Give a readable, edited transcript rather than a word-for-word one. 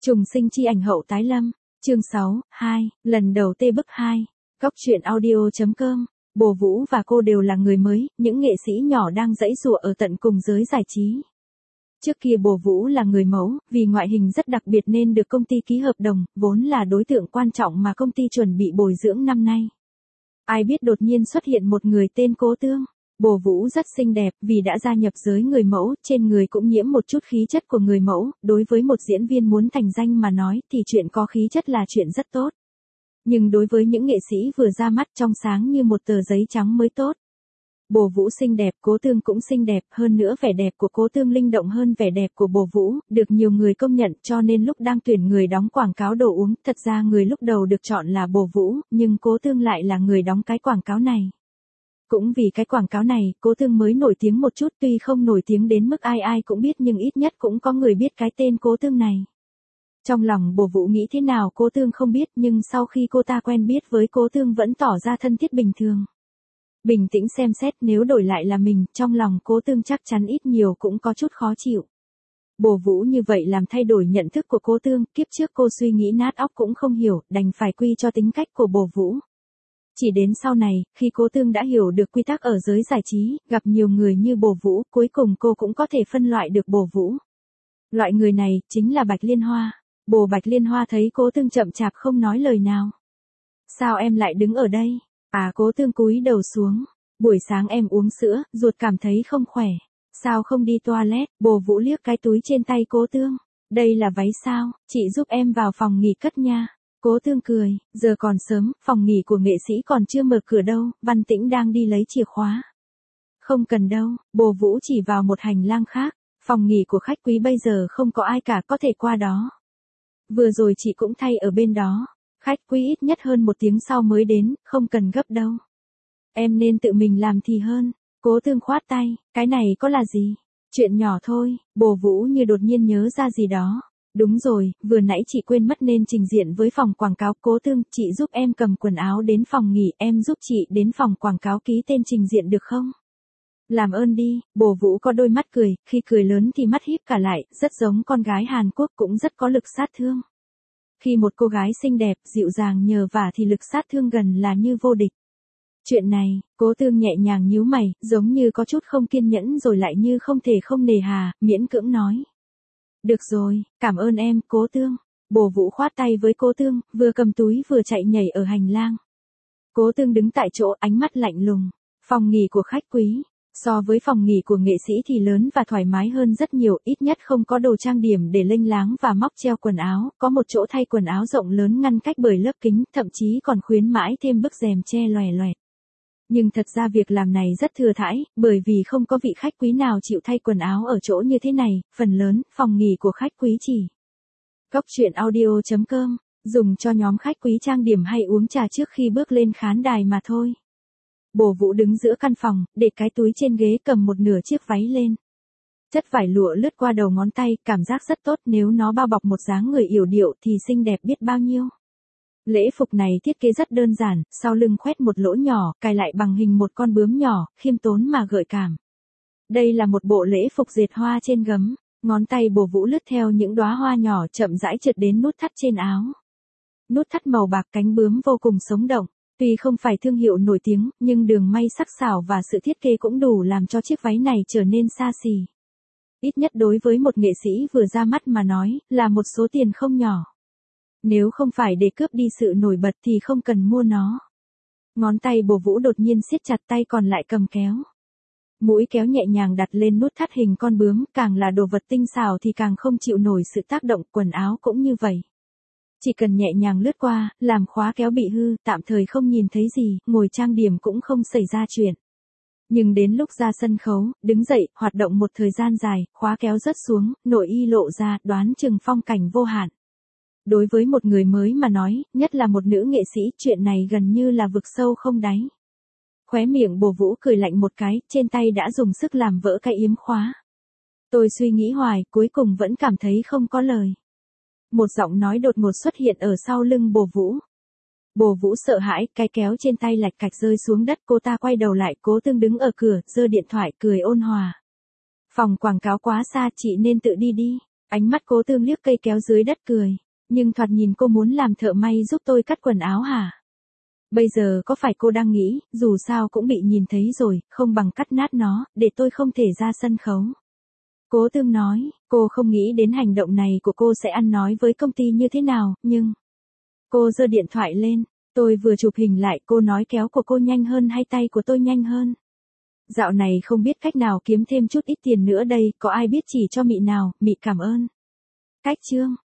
Trùng sinh chi ảnh hậu tái lâm, chương 6, 2, lần đầu tê bức 2, Cóc truyện audio.com, Bồ Vũ và cô đều là người mới, những nghệ sĩ nhỏ đang giãy giụa ở tận cùng giới giải trí. Trước kia Bồ Vũ là người mẫu, vì ngoại hình rất đặc biệt nên được công ty ký hợp đồng, vốn là đối tượng quan trọng mà công ty chuẩn bị bồi dưỡng năm nay. Ai biết đột nhiên xuất hiện một người tên Cố Tương. Bồ Vũ rất xinh đẹp vì đã gia nhập giới người mẫu, trên người cũng nhiễm một chút khí chất của người mẫu, đối với một diễn viên muốn thành danh mà nói thì chuyện có khí chất là chuyện rất tốt. Nhưng đối với những nghệ sĩ vừa ra mắt trong sáng như một tờ giấy trắng mới tốt. Bồ Vũ xinh đẹp, Cố Tương cũng xinh đẹp, hơn nữa vẻ đẹp của Cố Tương linh động hơn vẻ đẹp của Bồ Vũ, được nhiều người công nhận cho nên lúc đang tuyển người đóng quảng cáo đồ uống, thật ra người lúc đầu được chọn là Bồ Vũ, nhưng Cố Tương lại là người đóng cái quảng cáo này. Cũng vì cái quảng cáo này, Cố Tương mới nổi tiếng một chút, tuy không nổi tiếng đến mức ai ai cũng biết nhưng ít nhất cũng có người biết cái tên Cố Tương này. Trong lòng Bồ Vũ nghĩ thế nào Cố Tương không biết, nhưng sau khi cô ta quen biết với Cố Tương vẫn tỏ ra thân thiết bình thường. Bình tĩnh xem xét, nếu đổi lại là mình, trong lòng Cố Tương chắc chắn ít nhiều cũng có chút khó chịu. Bồ Vũ như vậy làm thay đổi nhận thức của Cố Tương, kiếp trước cô suy nghĩ nát óc cũng không hiểu, đành phải quy cho tính cách của Bồ Vũ. Chỉ đến sau này, khi Cố Tương đã hiểu được quy tắc ở giới giải trí, gặp nhiều người như Bồ Vũ, cuối cùng cô cũng có thể phân loại được Bồ Vũ. Loại người này, chính là Bạch Liên Hoa. Bạch Liên Hoa thấy Cố Tương chậm chạp không nói lời nào. Sao em lại đứng ở đây? Cố Tương cúi đầu xuống. Buổi sáng em uống sữa, ruột cảm thấy không khỏe. Sao không đi toilet? Bồ Vũ liếc cái túi trên tay Cố Tương. Đây là váy sao? Chị giúp em vào phòng nghỉ cất nha. Cố Tương cười, giờ còn sớm, phòng nghỉ của nghệ sĩ còn chưa mở cửa đâu, Văn Tĩnh đang đi lấy chìa khóa. Không cần đâu, Bồ Vũ chỉ vào một hành lang khác, phòng nghỉ của khách quý bây giờ không có ai cả, có thể qua đó. Vừa rồi chị cũng thay ở bên đó, khách quý ít nhất hơn 1 tiếng sau mới đến, không cần gấp đâu. Em nên tự mình làm thì hơn. Cố Tương khoát tay, cái này có là gì? Chuyện nhỏ thôi. Bồ Vũ như đột nhiên nhớ ra gì đó. Đúng rồi, vừa nãy chị quên mất nên trình diện với phòng quảng cáo. Cố Tương, chị giúp em cầm quần áo đến phòng nghỉ, em giúp chị đến phòng quảng cáo ký tên trình diện được không? Làm ơn đi. Bồ Vũ có đôi mắt cười, khi cười lớn thì mắt híp cả lại, rất giống con gái Hàn Quốc, cũng rất có lực sát thương. Khi một cô gái xinh đẹp, dịu dàng nhờ vả thì lực sát thương gần là như vô địch. Chuyện này, Cố Tương nhẹ nhàng nhíu mày, giống như có chút không kiên nhẫn rồi lại như không thể không nề hà, miễn cưỡng nói. Được rồi, cảm ơn em, Cố Tương. Bồ Vũ khoát tay với Cố Tương, vừa cầm túi vừa chạy nhảy ở hành lang. Cố Tương đứng tại chỗ, ánh mắt lạnh lùng. Phòng nghỉ của khách quý, so với phòng nghỉ của nghệ sĩ thì lớn và thoải mái hơn rất nhiều, ít nhất không có đồ trang điểm để lênh láng và móc treo quần áo, có một chỗ thay quần áo rộng lớn ngăn cách bởi lớp kính, thậm chí còn khuyến mãi thêm bức rèm che loè loẹt. Nhưng thật ra việc làm này rất thừa thãi, bởi vì không có vị khách quý nào chịu thay quần áo ở chỗ như thế này, phần lớn, phòng nghỉ của khách quý chỉ. Cóc truyện audio.com, dùng cho nhóm khách quý trang điểm hay uống trà trước khi bước lên khán đài mà thôi. Bồ Vũ đứng giữa căn phòng, để cái túi trên ghế cầm một nửa chiếc váy lên. Chất vải lụa lướt qua đầu ngón tay, cảm giác rất tốt, nếu nó bao bọc một dáng người yểu điệu thì xinh đẹp biết bao nhiêu. Lễ phục này thiết kế rất đơn giản, sau lưng khoét một lỗ nhỏ, cài lại bằng hình một con bướm nhỏ, khiêm tốn mà gợi cảm. Đây là một bộ lễ phục dệt hoa trên gấm, ngón tay Bồ Vũ lướt theo những đóa hoa nhỏ chậm rãi trượt đến nút thắt trên áo. Nút thắt màu bạc cánh bướm vô cùng sống động, tuy không phải thương hiệu nổi tiếng, nhưng đường may sắc sảo và sự thiết kế cũng đủ làm cho chiếc váy này trở nên xa xỉ. Ít nhất đối với một nghệ sĩ vừa ra mắt mà nói, là một số tiền không nhỏ. Nếu không phải để cướp đi sự nổi bật thì không cần mua nó. Ngón tay Bồ Vũ đột nhiên siết chặt tay còn lại cầm kéo. Mũi kéo nhẹ nhàng đặt lên nút thắt hình con bướm, càng là đồ vật tinh xảo thì càng không chịu nổi sự tác động, quần áo cũng như vậy. Chỉ cần nhẹ nhàng lướt qua, làm khóa kéo bị hư, tạm thời không nhìn thấy gì, ngồi trang điểm cũng không xảy ra chuyện. Nhưng đến lúc ra sân khấu, đứng dậy, hoạt động một thời gian dài, khóa kéo rớt xuống, nội y lộ ra, đoán chừng phong cảnh vô hạn. Đối với một người mới mà nói, nhất là một nữ nghệ sĩ, chuyện này gần như là vực sâu không đáy. Khóe miệng Bồ Vũ cười lạnh một cái, trên tay đã dùng sức làm vỡ cái yếm khóa. Tôi suy nghĩ hoài, cuối cùng vẫn cảm thấy không có lời. Một giọng nói đột ngột xuất hiện ở sau lưng Bồ Vũ. Bồ Vũ sợ hãi, cái kéo trên tay lạch cạch rơi xuống đất, cô ta quay đầu lại, Cố Tương đứng ở cửa, giơ điện thoại, cười ôn hòa. Phòng quảng cáo quá xa, chị nên tự đi đi. Ánh mắt Cố Tương liếc cây kéo dưới đất cười. Nhưng thoạt nhìn cô muốn làm thợ may giúp tôi cắt quần áo hả? Bây giờ có phải cô đang nghĩ, dù sao cũng bị nhìn thấy rồi, không bằng cắt nát nó, để tôi không thể ra sân khấu. Cố Tương nói, cô không nghĩ đến hành động này của cô sẽ ăn nói với công ty như thế nào, nhưng... Cô giơ điện thoại lên, tôi vừa chụp hình lại, cô nói kéo của cô nhanh hơn hay tay của tôi nhanh hơn? Dạo này không biết cách nào kiếm thêm chút ít tiền nữa đây, có ai biết chỉ cho Mị nào, Mị cảm ơn. Cách chương